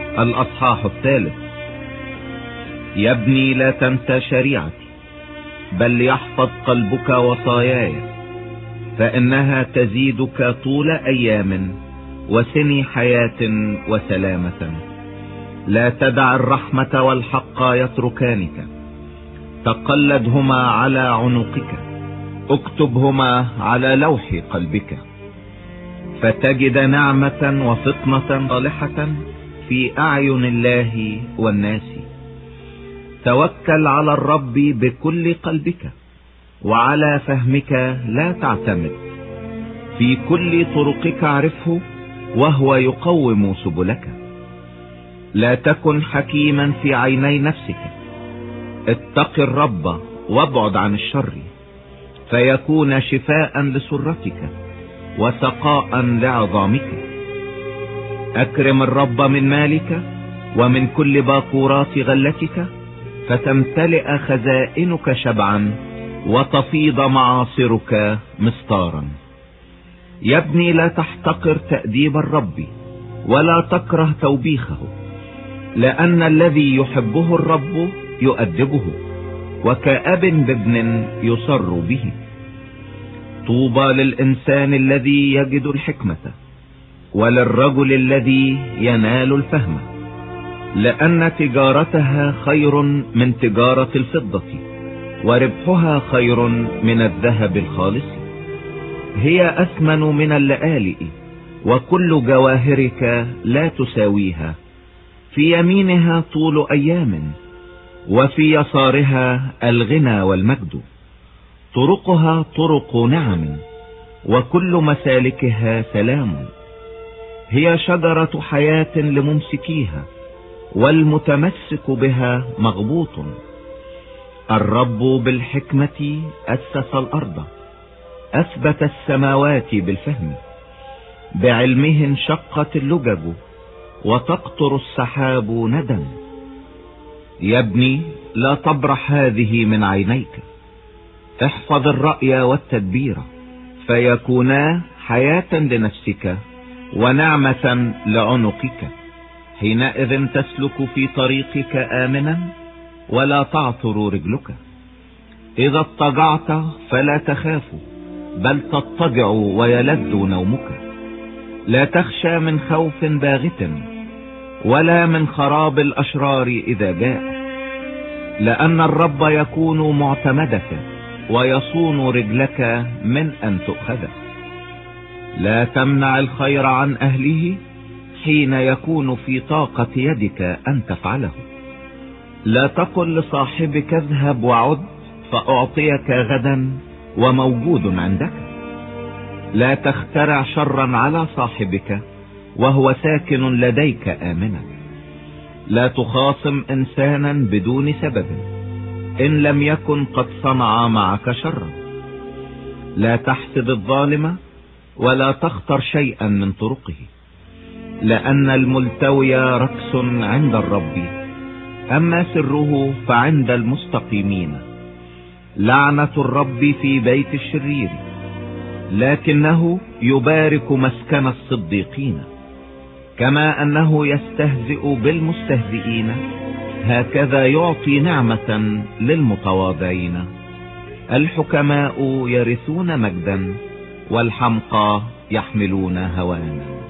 الأصحاح 3. يا ابني لا تنسى شريعتي، بل يحفظ قلبك وصاياي، فإنها تزيدك طول أيام وسني حياة وسلامة. لا تدع الرحمة والحق يتركانك، تقلدهما على عنقك، اكتبهما على لوح قلبك، فتجد نعمة وفطنة صالحة في أعين الله والناس. توكل على الرب بكل قلبك، وعلى فهمك لا تعتمد. في كل طرقك اعرفه، وهو يقوم سبلك. لا تكن حكيما في عيني نفسك، اتق الرب وابعد عن الشر، فيكون شفاء لسرتك وسقاء لعظامك. اكرم الرب من مالك ومن كل باكورات غلتك، فتمتلئ خزائنك شبعا وتفيض معاصرك مستارا. يا ابني لا تحتقر تأديب الرب، ولا تكره توبيخه، لأن الذي يحبه الرب يؤدبه، وكأب بابن يسر به. طوبى للإنسان الذي يجد الحكمة، وللرجل الذي ينال الفهم، لأن تجارتها خير من تجارة الفضة، وربحها خير من الذهب الخالص. هي أثمن من اللآلئ، وكل جواهرك لا تساويها. في يمينها طول أيام، وفي يسارها الغنى والمجد. طرقها طرق نعم، وكل مسالكها سلام. هي شجرة حياة لممسكيها، والمتمسك بها مغبوط. الرب بالحكمة أسس الأرض، أثبت السماوات بالفهم. بعلمه انشقت اللجج، وتقطر السحاب ندى. يا ابني لا تبرح هذه من عينيك، احفظ الرأي والتدبير، فيكونا حياة لنفسك ونعمة لعنقك. حينئذ تسلك في طريقك آمنا، ولا تعثر رجلك. إذا اضطجعت فلا تخاف، بل تضطجع ويلذ نومك. لا تخشى من خوف باغت، ولا من خراب الأشرار إذا جاء، لأن الرب يكون معتمدك، ويصون رجلك من أن تؤخذ. لا تمنع الخير عن أهله حين يكون في طاقة يدك أن تفعله. لا تقل لصاحبك اذهب وعد، فأعطيك غدا وموجود عندك. لا تخترع شرا على صاحبك وهو ساكن لديك آمنا. لا تخاصم إنسانا بدون سبب، إن لم يكن قد صنع معك شرا. لا تحسد الظالم، ولا تختر شيئا من طرقه، لأن الملتوي ركس عند الرب، أما سره فعند المستقيمين. لعنة الرب في بيت الشرير، لكنه يبارك مسكن الصديقين. كما أنه يستهزئ بالمستهزئين، هكذا يعطي نعمة للمتواضعين. الحكماء يرثون مجدا، والحمقى يحملون هوانا.